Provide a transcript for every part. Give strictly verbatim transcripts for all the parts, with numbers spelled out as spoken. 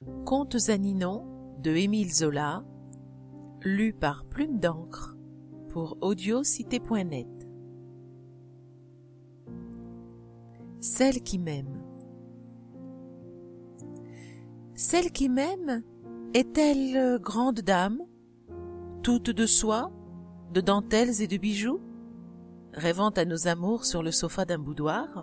Contes à Ninon de Émile Zola, lu par Plume d'encre pour audiocité point net. Celle qui m'aime. Celle qui m'aime est-elle grande dame, toute de soie, de dentelles et de bijoux, rêvant à nos amours sur le sofa d'un boudoir?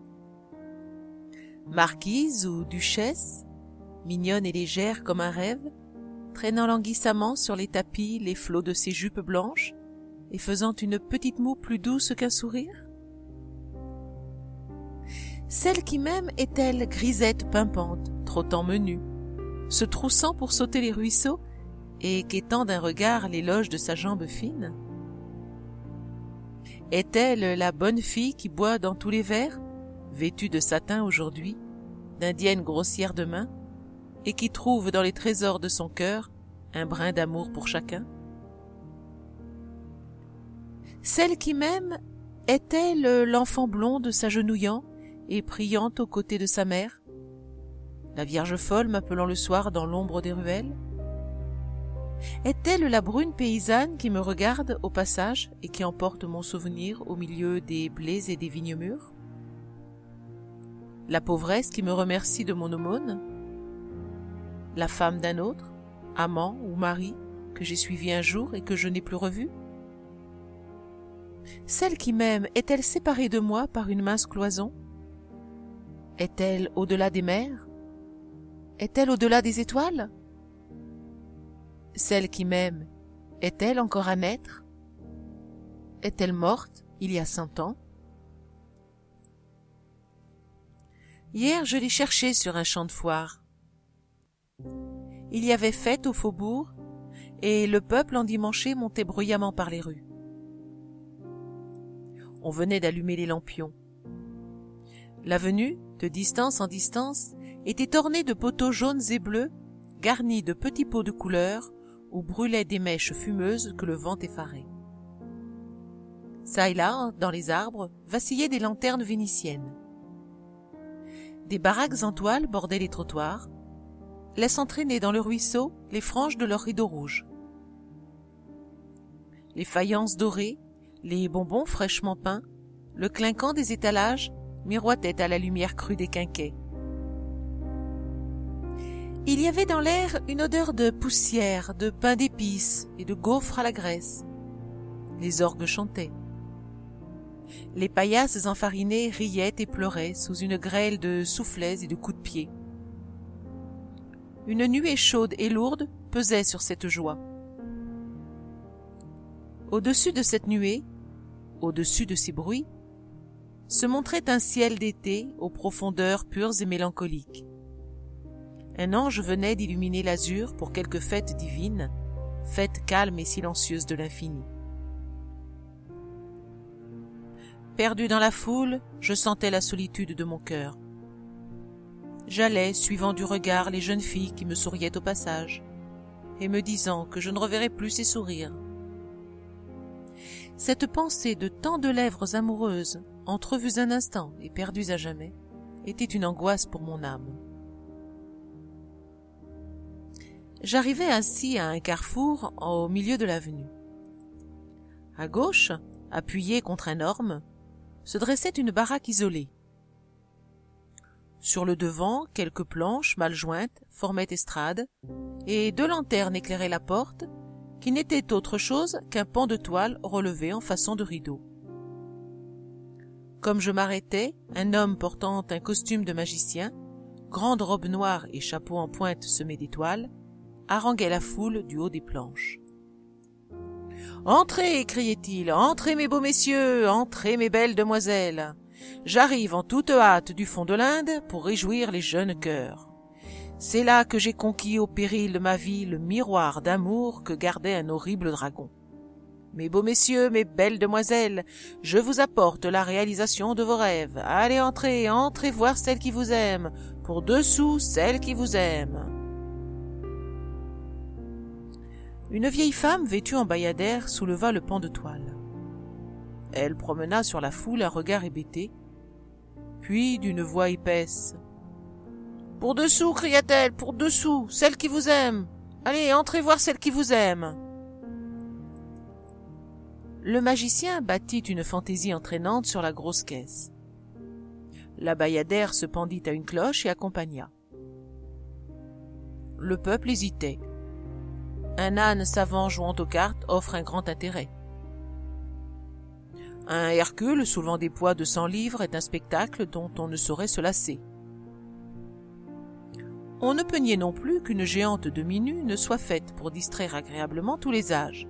Marquise ou duchesse, mignonne et légère comme un rêve, traînant languissamment sur les tapis les flots de ses jupes blanches et faisant une petite moue plus douce qu'un sourire? Celle qui m'aime est-elle grisette pimpante, trottant menue, se troussant pour sauter les ruisseaux et quêtant d'un regard l'éloge de sa jambe fine? Est-elle la bonne fille qui boit dans tous les verres, vêtue de satin aujourd'hui, d'indienne grossière demain, et qui trouve dans les trésors de son cœur un brin d'amour pour chacun? Celle qui m'aime est-elle l'enfant blonde s'agenouillant et priant aux côtés de sa mère, la Vierge folle m'appelant le soir dans l'ombre des ruelles? Est-elle la brune paysanne qui me regarde au passage et qui emporte mon souvenir au milieu des blés et des vignes mûres? La pauvresse qui me remercie de mon aumône? La femme d'un autre, amant ou mari, que j'ai suivi un jour et que je n'ai plus revu? Celle qui m'aime est-elle séparée de moi par une mince cloison? Est-elle au-delà des mers? Est-elle au-delà des étoiles? Celle qui m'aime est-elle encore à naître? Est-elle morte il y a cent ans? Hier, je l'ai cherchée sur un champ de foire. Il y avait fête au faubourg, et le peuple endimanché montait bruyamment par les rues. On venait d'allumer les lampions. L'avenue, de distance en distance, était ornée de poteaux jaunes et bleus, garnis de petits pots de couleur, où brûlaient des mèches fumeuses que le vent effarait. Ça et là, dans les arbres, vacillaient des lanternes vénitiennes. Des baraques en toile bordaient les trottoirs, laissant traîner dans le ruisseau les franges de leurs rideaux rouges. Les faïences dorées, les bonbons fraîchement peints, le clinquant des étalages miroitaient à la lumière crue des quinquets. Il y avait dans l'air une odeur de poussière, de pain d'épices et de gaufres à la graisse. Les orgues chantaient. Les paillasses enfarinées riaient et pleuraient sous une grêle de soufflets et de coups de pied. Une nuée chaude et lourde pesait sur cette joie. Au-dessus de cette nuée, au-dessus de ces bruits, se montrait un ciel d'été aux profondeurs pures et mélancoliques. Un ange venait d'illuminer l'azur pour quelque fête divine, fête calme et silencieuse de l'infini. Perdu dans la foule, je sentais la solitude de mon cœur. J'allais, suivant du regard les jeunes filles qui me souriaient au passage, et me disant que je ne reverrais plus ces sourires. Cette pensée de tant de lèvres amoureuses, entrevues un instant et perdues à jamais, était une angoisse pour mon âme. J'arrivai ainsi à un carrefour au milieu de l'avenue. À gauche, appuyée contre un orme, se dressait une baraque isolée. Sur le devant, quelques planches mal jointes formaient estrade, et deux lanternes éclairaient la porte, qui n'était autre chose qu'un pan de toile relevé en façon de rideau. Comme je m'arrêtais, un homme portant un costume de magicien, grande robe noire et chapeau en pointe semé d'étoiles, haranguait la foule du haut des planches. « Entrez !» criait-il, « entrez mes beaux messieurs, entrez mes belles demoiselles. J'arrive en toute hâte du fond de l'Inde pour réjouir les jeunes cœurs. C'est là que j'ai conquis au péril de ma vie le miroir d'amour que gardait un horrible dragon. Mes beaux messieurs, mes belles demoiselles, je vous apporte la réalisation de vos rêves. Allez, entrez, entrez voir celle qui vous aime, pour deux sous celle qui vous aime. » Une vieille femme vêtue en bayadère souleva le pan de toile. Elle promena sur la foule un regard hébété, puis d'une voix épaisse. Pour deux sous, cria-t-elle, pour deux sous, celle qui vous aime. Allez, entrez voir celle qui vous aime. Le magicien bâtit une fantaisie entraînante sur la grosse caisse. La bayadère se pendit à une cloche et accompagna. Le peuple hésitait. Un âne savant jouant aux cartes offre un grand intérêt. Un Hercule soulevant des poids de cent livres est un spectacle dont on ne saurait se lasser. On ne peut nier non plus qu'une géante demi-nue ne soit faite pour distraire agréablement tous les âges.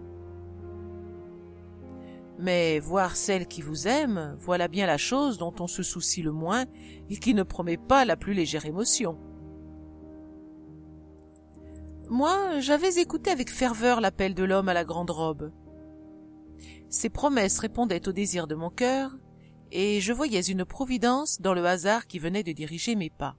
Mais voir celle qui vous aime, voilà bien la chose dont on se soucie le moins et qui ne promet pas la plus légère émotion. Moi, j'avais écouté avec ferveur l'appel de l'homme à la grande robe. Ses promesses répondaient au désir de mon cœur, et je voyais une providence dans le hasard qui venait de diriger mes pas.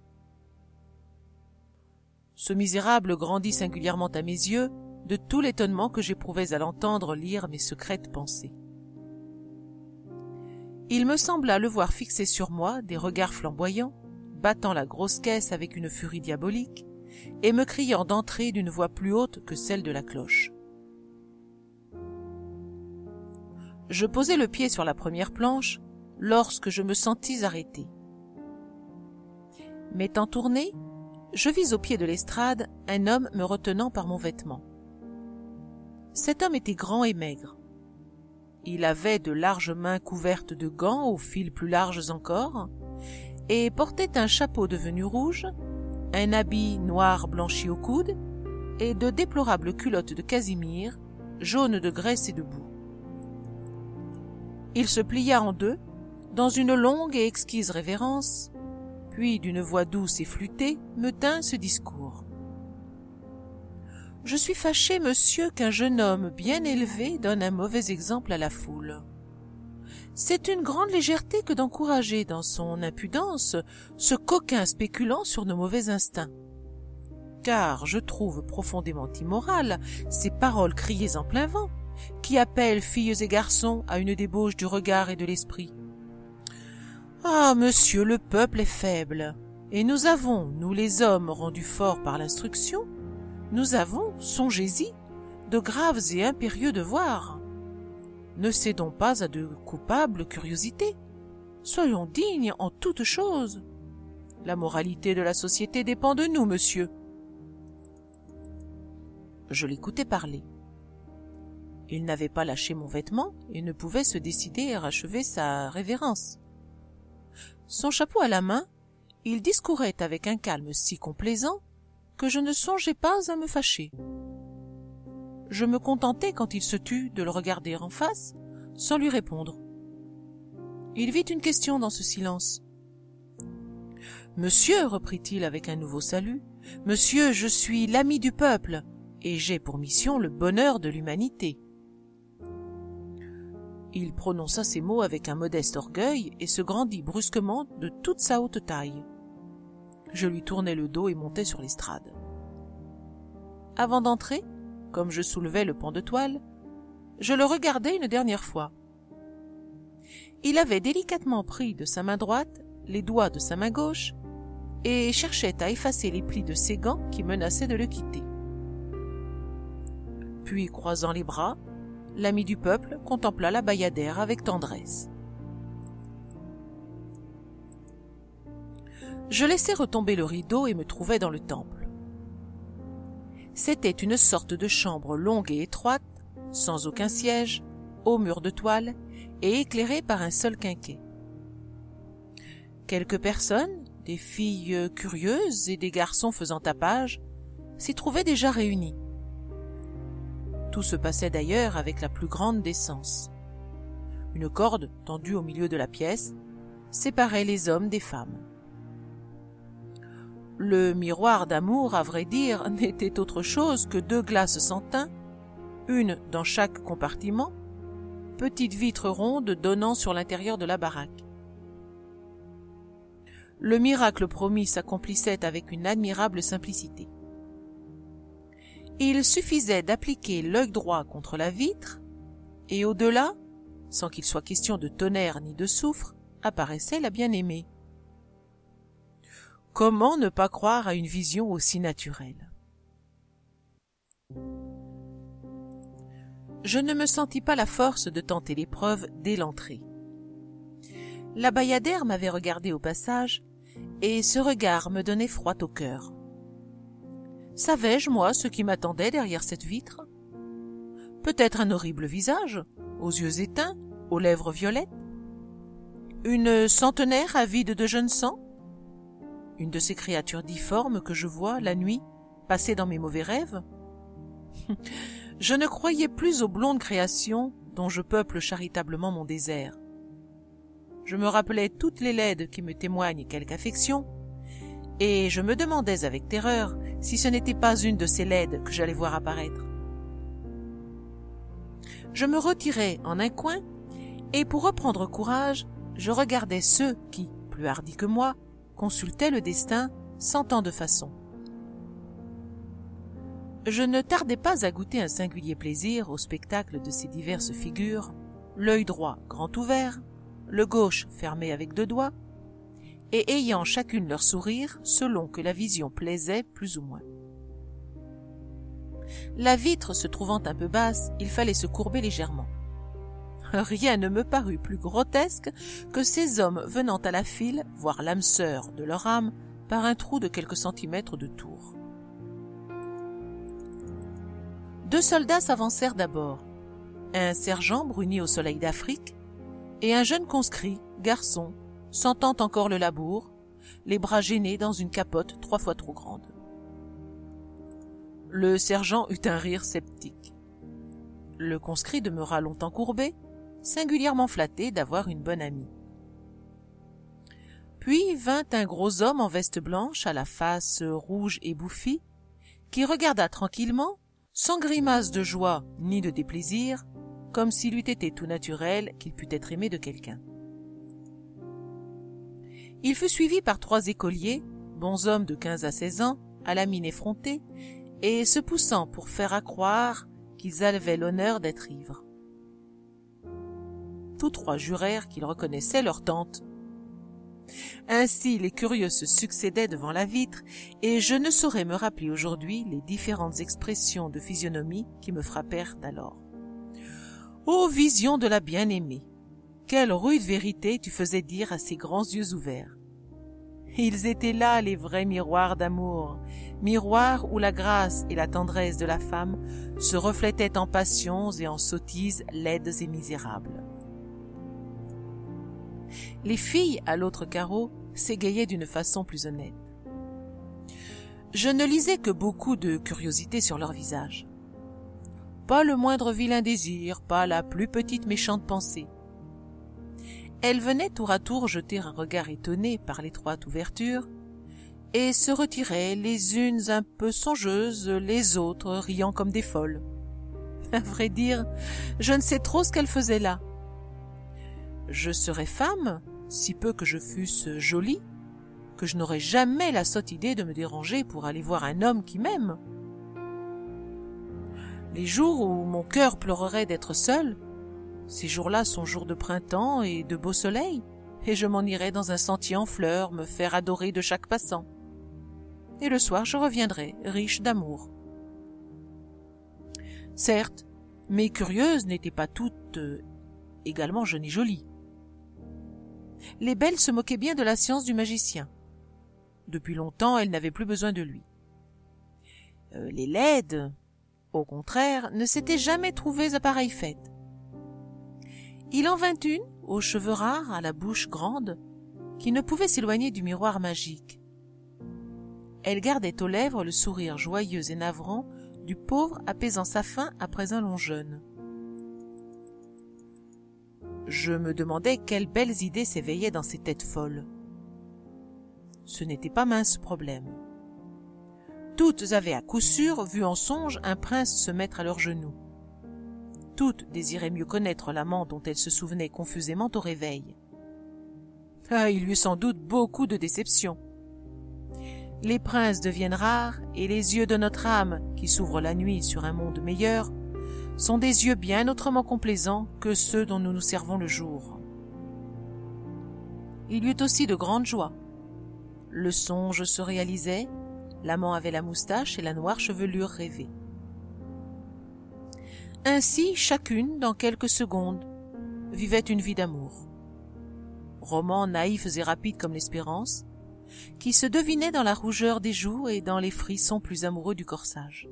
Ce misérable grandit singulièrement à mes yeux de tout l'étonnement que j'éprouvais à l'entendre lire mes secrètes pensées. Il me sembla le voir fixer sur moi des regards flamboyants, battant la grosse caisse avec une furie diabolique, et me criant d'entrer d'une voix plus haute que celle de la cloche. Je posai le pied sur la première planche lorsque je me sentis arrêté. M'étant tourné, je vis au pied de l'estrade un homme me retenant par mon vêtement. Cet homme était grand et maigre. Il avait de larges mains couvertes de gants aux fils plus larges encore, et portait un chapeau de velours rouge, un habit noir blanchi au coude, et de déplorables culottes de casimir, jaunes de graisse et de boue. Il se plia en deux, dans une longue et exquise révérence, puis d'une voix douce et flûtée me tint ce discours. « Je suis fâché, monsieur, qu'un jeune homme bien élevé donne un mauvais exemple à la foule. C'est une grande légèreté que d'encourager dans son impudence ce coquin spéculant sur nos mauvais instincts. Car je trouve profondément immorales ces paroles criées en plein vent, qui appellent filles et garçons à une débauche du regard et de l'esprit. Ah, monsieur, le peuple est faible, et nous avons, nous les hommes rendus forts par l'instruction, nous avons, songez-y, de graves et impérieux devoirs. Ne cédons pas à de coupables curiosités. Soyons dignes en toutes choses. La moralité de la société dépend de nous, monsieur. » Je l'écoutais parler. Il n'avait pas lâché mon vêtement et ne pouvait se décider à achever sa révérence. Son chapeau à la main, il discourait avec un calme si complaisant que je ne songeais pas à me fâcher. Je me contentai, quand il se tut, de le regarder en face, sans lui répondre. Il vit une question dans ce silence. « Monsieur, reprit-il avec un nouveau salut, « monsieur, je suis l'ami du peuple, et j'ai pour mission le bonheur de l'humanité. » Il prononça ces mots avec un modeste orgueil et se grandit brusquement de toute sa haute taille. Je lui tournai le dos et montai sur l'estrade. Avant d'entrer, comme je soulevais le pan de toile, je le regardai une dernière fois. Il avait délicatement pris de sa main droite les doigts de sa main gauche et cherchait à effacer les plis de ses gants qui menaçaient de le quitter. Puis, croisant les bras, l'ami du peuple contempla la bayadère avec tendresse. Je laissai retomber le rideau et me trouvai dans le temple. C'était une sorte de chambre longue et étroite, sans aucun siège, aux murs de toile et éclairée par un seul quinquet. Quelques personnes, des filles curieuses et des garçons faisant tapage, s'y trouvaient déjà réunis. Tout se passait d'ailleurs avec la plus grande décence. Une corde, tendue au milieu de la pièce, séparait les hommes des femmes. Le miroir d'amour, à vrai dire, n'était autre chose que deux glaces sans teint, une dans chaque compartiment, petite vitre ronde donnant sur l'intérieur de la baraque. Le miracle promis s'accomplissait avec une admirable simplicité. Il suffisait d'appliquer l'œil droit contre la vitre, et au-delà, sans qu'il soit question de tonnerre ni de soufre, apparaissait la bien-aimée. Comment ne pas croire à une vision aussi naturelle? Je ne me sentis pas la force de tenter l'épreuve dès l'entrée. La bayadère m'avait regardé au passage, et ce regard me donnait froid au cœur. Savais-je, moi, ce qui m'attendait derrière cette vitre? Peut-être un horrible visage, aux yeux éteints, aux lèvres violettes? Une centenaire avide de jeune sang? Une de ces créatures difformes que je vois, la nuit, passer dans mes mauvais rêves? Je ne croyais plus aux blondes créations dont je peuple charitablement mon désert. Je me rappelais toutes les laides qui me témoignent quelque affection, et je me demandais avec terreur si ce n'était pas une de ces laides que j'allais voir apparaître. Je me retirai en un coin, et pour reprendre courage, je regardais ceux qui, plus hardis que moi, consultaient le destin sans tant de façon. Je ne tardai pas à goûter un singulier plaisir au spectacle de ces diverses figures, l'œil droit grand ouvert, le gauche fermé avec deux doigts, et ayant chacune leur sourire selon que la vision plaisait plus ou moins. La vitre se trouvant un peu basse, il fallait se courber légèrement. Rien ne me parut plus grotesque que ces hommes venant à la file voir l'âme sœur de leur âme par un trou de quelques centimètres de tour. Deux soldats s'avancèrent d'abord, un sergent bruni au soleil d'Afrique et un jeune conscrit, garçon, sentant encore le labour, les bras gênés dans une capote trois fois trop grande. Le sergent eut un rire sceptique. Le conscrit demeura longtemps courbé, singulièrement flatté d'avoir une bonne amie. Puis vint un gros homme en veste blanche, à la face rouge et bouffie, qui regarda tranquillement, sans grimace de joie ni de déplaisir, comme s'il eût été tout naturel qu'il pût être aimé de quelqu'un. Il fut suivi par trois écoliers, bons hommes de quinze à seize ans, à la mine effrontée, et se poussant pour faire accroire qu'ils avaient l'honneur d'être ivres. Tous trois jurèrent qu'ils reconnaissaient leur tante. Ainsi les curieux se succédaient devant la vitre, et je ne saurais me rappeler aujourd'hui les différentes expressions de physionomie qui me frappèrent alors. Ô vision de la bien-aimée! Quelle rude vérité tu faisais dire à ces grands yeux ouverts! Ils étaient là, les vrais miroirs d'amour, miroirs où la grâce et la tendresse de la femme se reflétaient en passions et en sottises laides et misérables. Les filles, à l'autre carreau, s'égayaient d'une façon plus honnête. Je ne lisais que beaucoup de curiosité sur leur visage. Pas le moindre vilain désir, pas la plus petite méchante pensée. Elles venaient tour à tour jeter un regard étonné par l'étroite ouverture, et se retiraient les unes un peu songeuses, les autres riant comme des folles. À vrai dire, je ne sais trop ce qu'elles faisaient là. Je serais femme, si peu que je fusse jolie, que je n'aurais jamais la sotte idée de me déranger pour aller voir un homme qui m'aime. Les jours où mon cœur pleurerait d'être seul, ces jours-là sont jours de printemps et de beau soleil, et je m'en irai dans un sentier en fleurs me faire adorer de chaque passant. Et le soir je reviendrai, riche d'amour. Certes, mes curieuses n'étaient pas toutes euh, également jeunes et jolies. Les belles se moquaient bien de la science du magicien. Depuis longtemps, elles n'avaient plus besoin de lui. Euh, les laides, au contraire, ne s'étaient jamais trouvées à pareille fête. Il en vint une, aux cheveux rares, à la bouche grande, qui ne pouvait s'éloigner du miroir magique. Elle gardait aux lèvres le sourire joyeux et navrant du pauvre apaisant sa faim après un long jeûne. Je me demandais quelles belles idées s'éveillaient dans ces têtes folles. Ce n'était pas mince problème. Toutes avaient à coup sûr vu en songe un prince se mettre à leurs genoux. Toutes désiraient mieux connaître l'amant dont elles se souvenaient confusément au réveil. Ah, il y eut sans doute beaucoup de déceptions. Les princes deviennent rares, et les yeux de notre âme, qui s'ouvrent la nuit sur un monde meilleur, sont des yeux bien autrement complaisants que ceux dont nous nous servons le jour. Il y eut aussi de grandes joies. Le songe se réalisait, l'amant avait la moustache et la noire chevelure rêvée. Ainsi, chacune, dans quelques secondes, vivait une vie d'amour. Roman naïfs et rapides comme l'espérance, qui se devinait dans la rougeur des joues et dans les frissons plus amoureux du corsage.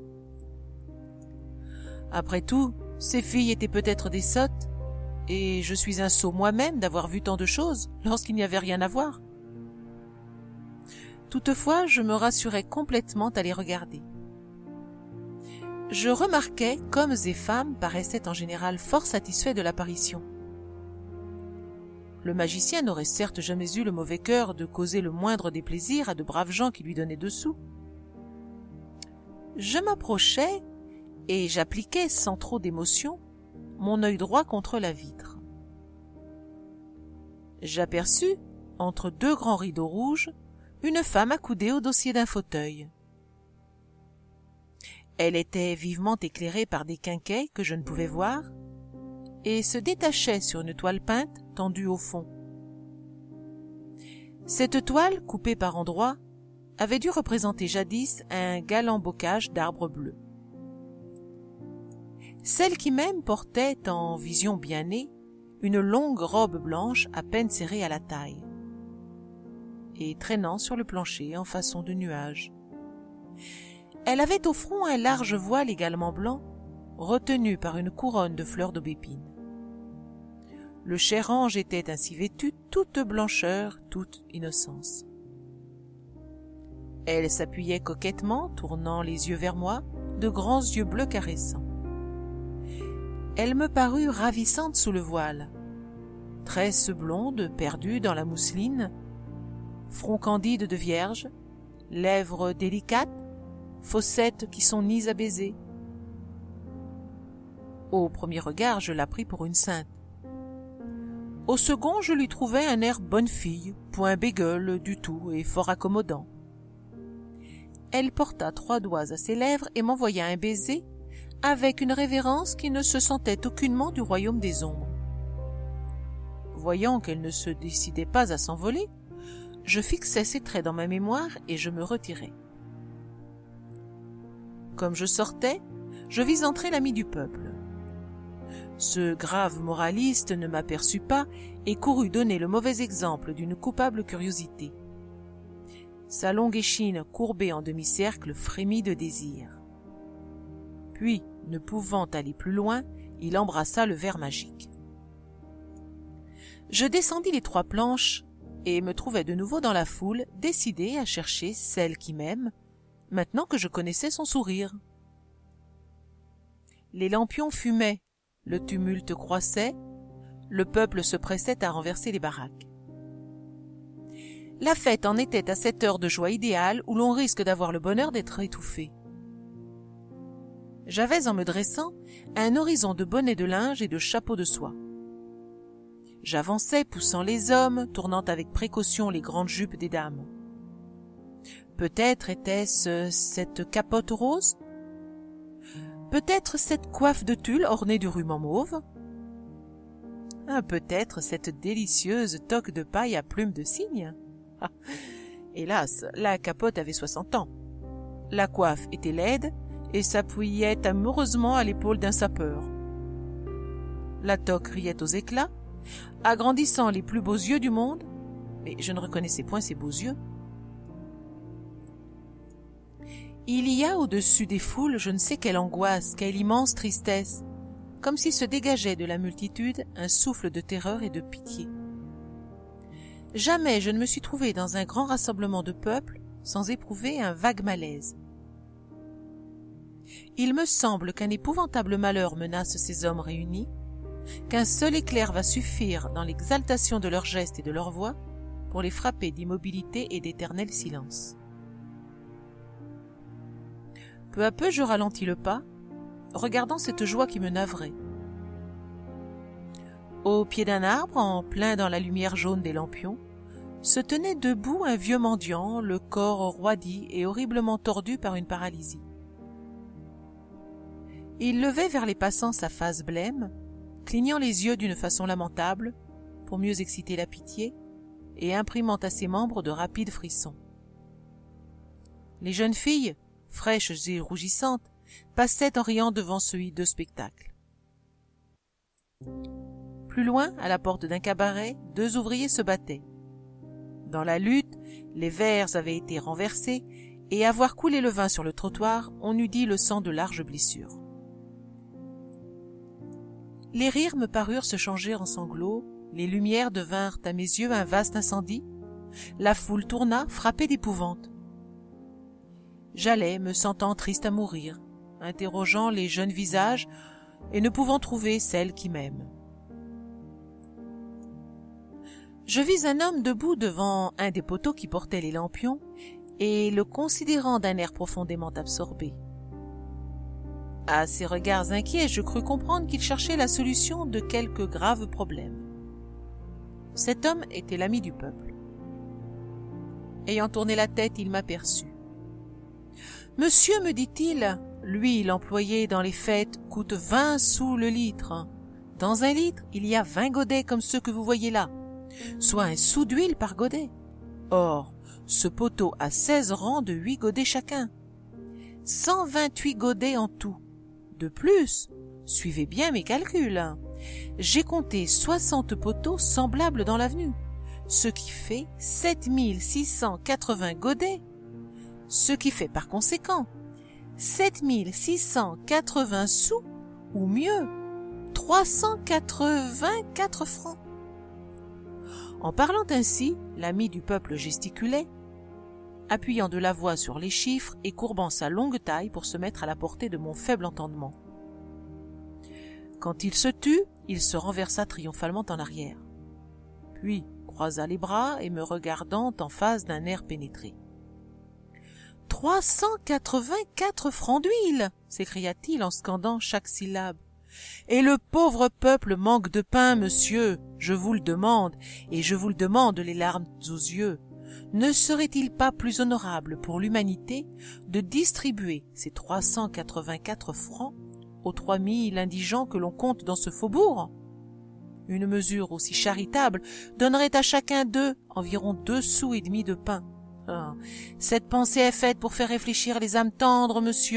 Après tout, ces filles étaient peut-être des sottes, et je suis un sot moi-même d'avoir vu tant de choses lorsqu'il n'y avait rien à voir. Toutefois, je me rassurais complètement à les regarder. Je remarquais qu'hommes et femmes paraissaient en général fort satisfaits de l'apparition. Le magicien n'aurait certes jamais eu le mauvais cœur de causer le moindre déplaisir à de braves gens qui lui donnaient dessous. Je m'approchai et j'appliquai sans trop d'émotion mon œil droit contre la vitre. J'aperçus, entre deux grands rideaux rouges, une femme accoudée au dossier d'un fauteuil. Elle était vivement éclairée par des quinquets que je ne pouvais voir et se détachait sur une toile peinte tendue au fond. Cette toile, coupée par endroits, avait dû représenter jadis un galant bocage d'arbres bleus. Celle qui même portait, en vision bien née, une longue robe blanche à peine serrée à la taille et traînant sur le plancher en façon de nuage. Elle avait au front un large voile également blanc, retenu par une couronne de fleurs d'aubépine. Le cher ange était ainsi vêtu, toute blancheur, toute innocence. Elle s'appuyait coquettement, tournant les yeux vers moi, de grands yeux bleus caressants. Elle me parut ravissante sous le voile. Tresses blondes perdues dans la mousseline, front candide de vierge, lèvres délicates, fossettes qui sont nises à baiser. Au premier regard, je la pris pour une sainte. Au second, je lui trouvai un air bonne fille, point bégueule du tout et fort accommodant. Elle porta trois doigts à ses lèvres et m'envoya un baiser avec une révérence qui ne se sentait aucunement du royaume des ombres. Voyant qu'elle ne se décidait pas à s'envoler, je fixai ses traits dans ma mémoire et je me retirai. Comme je sortais, je vis entrer l'ami du peuple. Ce grave moraliste ne m'aperçut pas et courut donner le mauvais exemple d'une coupable curiosité. Sa longue échine courbée en demi-cercle frémit de désir. Puis, ne pouvant aller plus loin, il embrassa le verre magique. Je descendis les trois planches et me trouvai de nouveau dans la foule, décidé à chercher celle qui m'aime, maintenant que je connaissais son sourire. Les lampions fumaient, le tumulte croissait, le peuple se pressait à renverser les baraques. La fête en était à cette heure de joie idéale où l'on risque d'avoir le bonheur d'être étouffé. J'avais, en me dressant, un horizon de bonnets de linge et de chapeaux de soie. J'avançais, poussant les hommes, tournant avec précaution les grandes jupes des dames. Peut-être était-ce cette capote rose? Peut-être cette coiffe de tulle ornée du ruban mauve? Ah, peut-être cette délicieuse toque de paille à plumes de cygne? Ah, hélas, la capote avait soixante ans. La coiffe était laide et s'appuyait amoureusement à l'épaule d'un sapeur. La toque riait aux éclats, agrandissant les plus beaux yeux du monde, mais je ne reconnaissais point ces beaux yeux. Il y a au-dessus des foules je ne sais quelle angoisse, quelle immense tristesse, comme si se dégageait de la multitude un souffle de terreur et de pitié. Jamais je ne me suis trouvé dans un grand rassemblement de peuple sans éprouver un vague malaise. Il me semble qu'un épouvantable malheur menace ces hommes réunis, qu'un seul éclair va suffire dans l'exaltation de leurs gestes et de leurs voix pour les frapper d'immobilité et d'éternel silence. Peu à peu je ralentis le pas, regardant cette joie qui me navrait. Au pied d'un arbre, en plein dans la lumière jaune des lampions, se tenait debout un vieux mendiant, le corps roidi et horriblement tordu par une paralysie. Il levait vers les passants sa face blême, clignant les yeux d'une façon lamentable, pour mieux exciter la pitié, et imprimant à ses membres de rapides frissons. Les jeunes filles, fraîches et rougissantes, passaient en riant devant ce hideux spectacle. Plus loin, à la porte d'un cabaret, deux ouvriers se battaient. Dans la lutte, les verres avaient été renversés, et à voir couler le vin sur le trottoir, on eût dit le sang de larges blessures. Les rires me parurent se changer en sanglots, les lumières devinrent à mes yeux un vaste incendie, la foule tourna, frappée d'épouvante. J'allais, me sentant triste à mourir, interrogeant les jeunes visages et ne pouvant trouver celle qui m'aime. Je vis un homme debout devant un des poteaux qui portait les lampions et le considérant d'un air profondément absorbé. À ses regards inquiets, je crus comprendre qu'il cherchait la solution de quelque grave problème. Cet homme était l'ami du peuple. Ayant tourné la tête, il m'aperçut. « Monsieur, me dit-il, l'huile employée dans les fêtes coûte vingt sous le litre. Dans un litre, il y a vingt godets comme ceux que vous voyez là, soit un sou d'huile par godet. Or, ce poteau a seize rangs de huit godets chacun. cent vingt-huit godets en tout. De plus, suivez bien mes calculs, j'ai compté soixante poteaux semblables dans l'avenue, ce qui fait sept mille six cent quatre-vingts godets, ce qui fait par conséquent sept mille six cent quatre-vingts sous, ou mieux, trois cent quatre-vingt-quatre francs. » En parlant ainsi, l'ami du peuple gesticulait, appuyant de la voix sur les chiffres et courbant sa longue taille pour se mettre à la portée de mon faible entendement. Quand il se tut, il se renversa triomphalement en arrière, puis croisa les bras et me regardant en face d'un air pénétré. « Trois cent quatre-vingt-quatre francs d'huile !» s'écria-t-il en scandant chaque syllabe. « Et le pauvre peuple manque de pain, monsieur, je vous le demande, et je vous le demande les larmes aux yeux. Ne serait-il pas plus honorable pour l'humanité de distribuer ces trois cent quatre-vingt-quatre francs aux trois mille indigents que l'on compte dans ce faubourg? Une mesure aussi charitable donnerait à chacun d'eux environ deux sous et demi de pain. Ah, cette pensée est faite pour faire réfléchir les âmes tendres, monsieur. »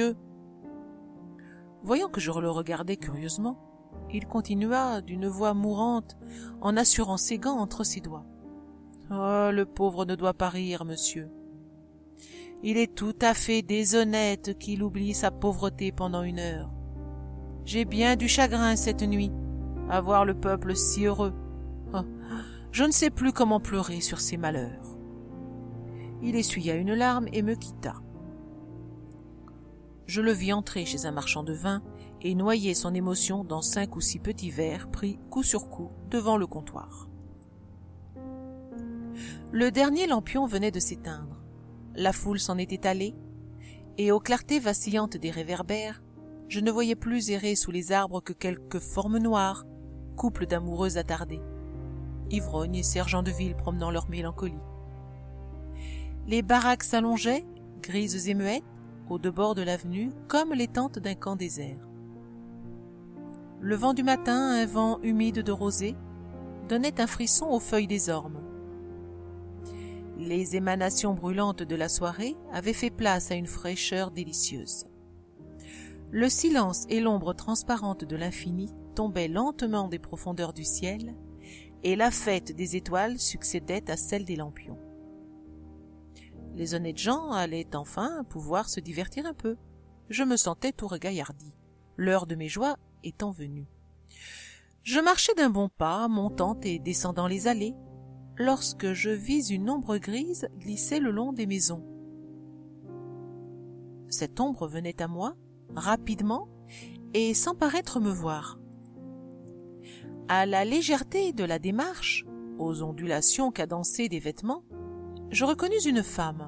Voyant que je le regardais curieusement, il continua d'une voix mourante en assurant ses gants entre ses doigts. « Oh, le pauvre ne doit pas rire, monsieur. Il est tout à fait déshonnête qu'il oublie sa pauvreté pendant une heure. J'ai bien du chagrin cette nuit à voir le peuple si heureux. Oh, je ne sais plus comment pleurer sur ses malheurs. » Il essuya une larme et me quitta. Je le vis entrer chez un marchand de vin et noyer son émotion dans cinq ou six petits verres pris coup sur coup devant le comptoir. Le dernier lampion venait de s'éteindre. La foule s'en était allée, et aux clartés vacillantes des réverbères, je ne voyais plus errer sous les arbres que quelques formes noires, couples d'amoureux attardés, ivrognes et sergents de ville promenant leur mélancolie. Les baraques s'allongeaient, grises et muettes, aux deux bords de l'avenue, comme les tentes d'un camp désert. Le vent du matin, un vent humide de rosée, donnait un frisson aux feuilles des ormes. Les émanations brûlantes de la soirée avaient fait place à une fraîcheur délicieuse. Le silence et l'ombre transparente de l'infini tombaient lentement des profondeurs du ciel, et la fête des étoiles succédait à celle des lampions. Les honnêtes gens allaient enfin pouvoir se divertir un peu. Je me sentais tout regaillardi, l'heure de mes joies étant venue. Je marchais d'un bon pas, montant et descendant les allées, lorsque je vis une ombre grise glisser le long des maisons. Cette ombre venait à moi, rapidement, et sans paraître me voir. À la légèreté de la démarche, aux ondulations cadencées des vêtements, je reconnus une femme.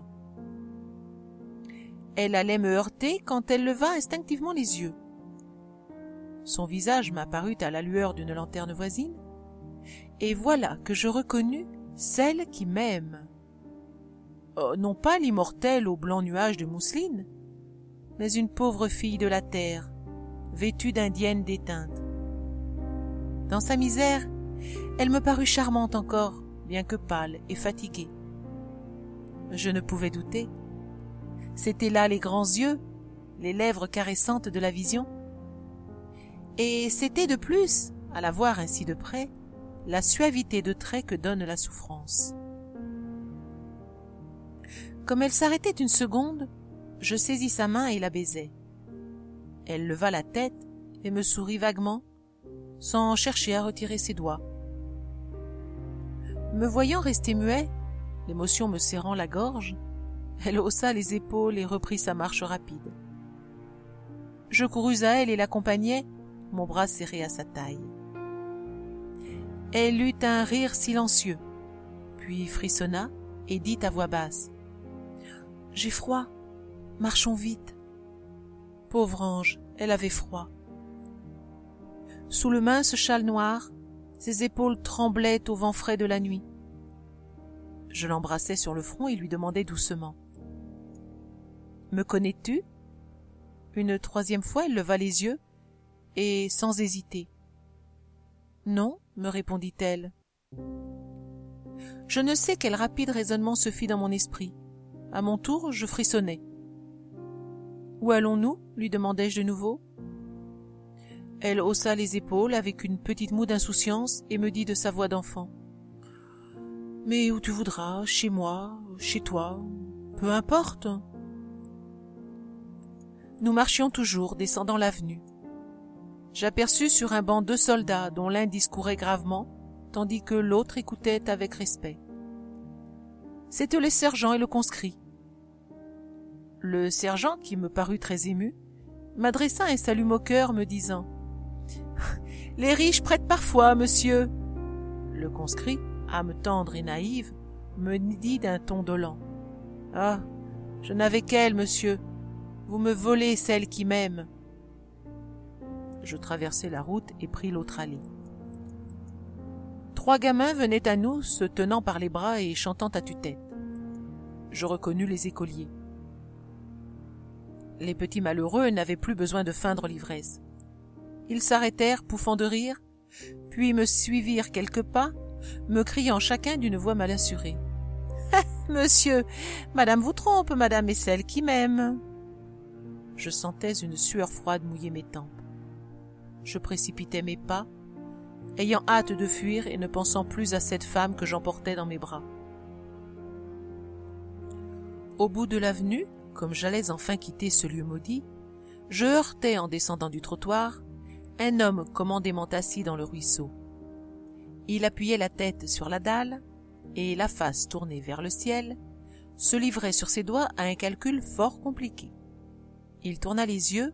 Elle allait me heurter quand elle leva instinctivement les yeux. Son visage m'apparut à la lueur d'une lanterne voisine, et voilà que je reconnus celle qui m'aime. Oh, non pas l'immortelle au blanc nuage de mousseline, mais une pauvre fille de la terre, vêtue d'indienne déteinte. Dans sa misère, elle me parut charmante encore, bien que pâle et fatiguée. Je ne pouvais douter. C'étaient là les grands yeux, les lèvres caressantes de la vision. Et c'était de plus, à la voir ainsi de près, la suavité de trait que donne la souffrance. Comme elle s'arrêtait une seconde, je saisis sa main et la baisai. Elle leva la tête et me sourit vaguement, sans chercher à retirer ses doigts. Me voyant rester muet, l'émotion me serrant la gorge, elle haussa les épaules et reprit sa marche rapide. Je courus à elle et l'accompagnai, mon bras serré à sa taille. Elle eut un rire silencieux, puis frissonna et dit à voix basse : « J'ai froid, marchons vite. » Pauvre ange, elle avait froid. Sous le mince châle noir, ses épaules tremblaient au vent frais de la nuit. Je l'embrassai sur le front et lui demandai doucement : « Me connais-tu » Une troisième fois, elle leva les yeux, et sans hésiter. « Non » me répondit-elle. Je ne sais quel rapide raisonnement se fit dans mon esprit. À mon tour, je frissonnai. « Où allons-nous » lui demandai-je de nouveau. Elle haussa les épaules avec une petite moue d'insouciance et me dit de sa voix d'enfant : « Mais où tu voudras, chez moi, chez toi, peu importe. » Nous marchions toujours, descendant l'avenue. J'aperçus sur un banc deux soldats dont l'un discourait gravement, tandis que l'autre écoutait avec respect. C'étaient le sergent et le conscrit. Le sergent, qui me parut très ému, m'adressa un salut moqueur me disant : « Les riches prêtent parfois, monsieur. » Le conscrit, âme tendre et naïve, me dit d'un ton dolent : « Ah, je n'avais qu'elle, monsieur. Vous me volez celle qui m'aime. » Je traversai la route et pris l'autre allée. Trois gamins venaient à nous, se tenant par les bras et chantant à tue-tête. Je reconnus les écoliers. Les petits malheureux n'avaient plus besoin de feindre l'ivresse. Ils s'arrêtèrent, pouffant de rire, puis me suivirent quelques pas, me criant chacun d'une voix mal assurée : « Monsieur, madame vous trompe, madame est celle qui m'aime. » Je sentais une sueur froide mouiller mes tempes. Je précipitai mes pas, ayant hâte de fuir et ne pensant plus à cette femme que j'emportais dans mes bras. Au bout de l'avenue, comme j'allais enfin quitter ce lieu maudit, je heurtai en descendant du trottoir un homme commodément assis dans le ruisseau. Il appuyait la tête sur la dalle et, la face tournée vers le ciel, se livrait sur ses doigts à un calcul fort compliqué. Il tourna les yeux.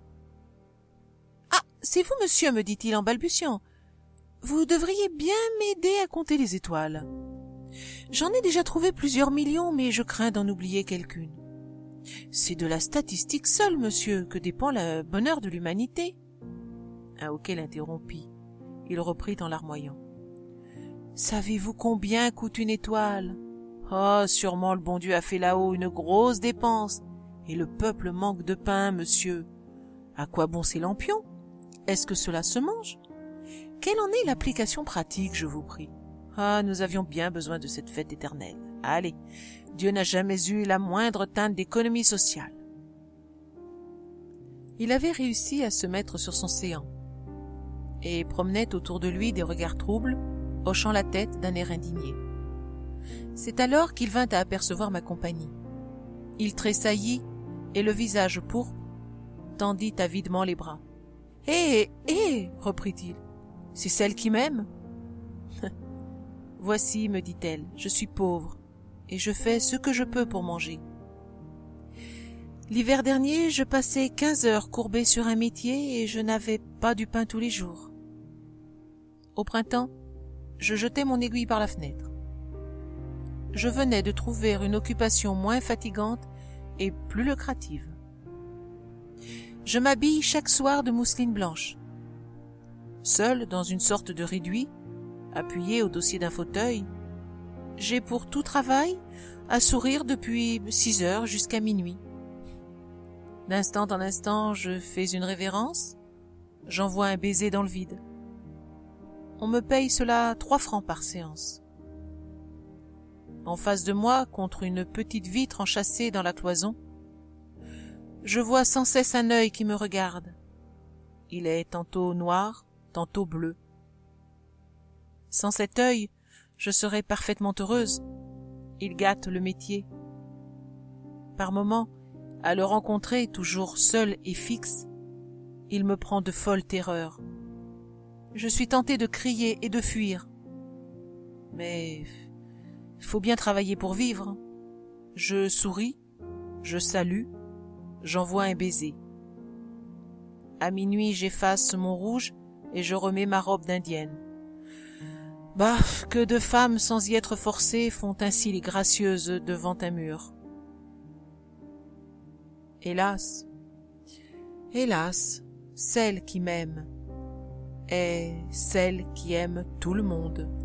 « Ah, c'est vous, monsieur, me dit-il en balbutiant. Vous devriez bien m'aider à compter les étoiles. J'en ai déjà trouvé plusieurs millions, mais je crains d'en oublier quelqu'une. C'est de la statistique seule, monsieur, que dépend le bonheur de l'humanité. » Un hoquet l'interrompit. Il reprit en larmoyant. « Savez-vous combien coûte une étoile ? Oh, sûrement le bon Dieu a fait là-haut une grosse dépense. Et le peuple manque de pain, monsieur. À quoi bon ces lampions ? Est-ce que cela se mange ? Quelle en est l'application pratique, je vous prie ? Ah, nous avions bien besoin de cette fête éternelle. Allez, Dieu n'a jamais eu la moindre teinte d'économie sociale. » Il avait réussi à se mettre sur son séant et promenait autour de lui des regards troubles, hochant la tête d'un air indigné. C'est alors qu'il vint à apercevoir ma compagnie. Il tressaillit et le visage pourpre, tendit avidement les bras. « Hé, hé !» reprit-il. « C'est celle qui m'aime ?»« Voici, me dit-elle, je suis pauvre, et je fais ce que je peux pour manger. L'hiver dernier, je passais quinze heures courbée sur un métier et je n'avais pas du pain tous les jours. Au printemps, je jetais mon aiguille par la fenêtre. Je venais de trouver une occupation moins fatigante et plus lucrative. Je m'habille chaque soir de mousseline blanche. Seul, dans une sorte de réduit, appuyé au dossier d'un fauteuil, j'ai pour tout travail à sourire depuis six heures jusqu'à minuit. D'instant en instant, je fais une révérence, j'envoie un baiser dans le vide. On me paye cela trois francs par séance. En face de moi, contre une petite vitre enchâssée dans la cloison, Je vois sans cesse un œil qui me regarde. Il est tantôt noir, tantôt bleu. Sans cet œil, je serais parfaitement heureuse. Il gâte le métier. Par moments, à le rencontrer toujours seul et fixe, il me prend de folles terreurs. Je suis tentée de crier et de fuir. Mais il faut bien travailler pour vivre. Je souris, je salue, j'envoie un baiser. À minuit, j'efface mon rouge et je remets ma robe d'indienne. Bah, que de femmes, sans y être forcées, font ainsi les gracieuses devant un mur. Hélas, hélas, celle qui m'aime est celle qui aime tout le monde.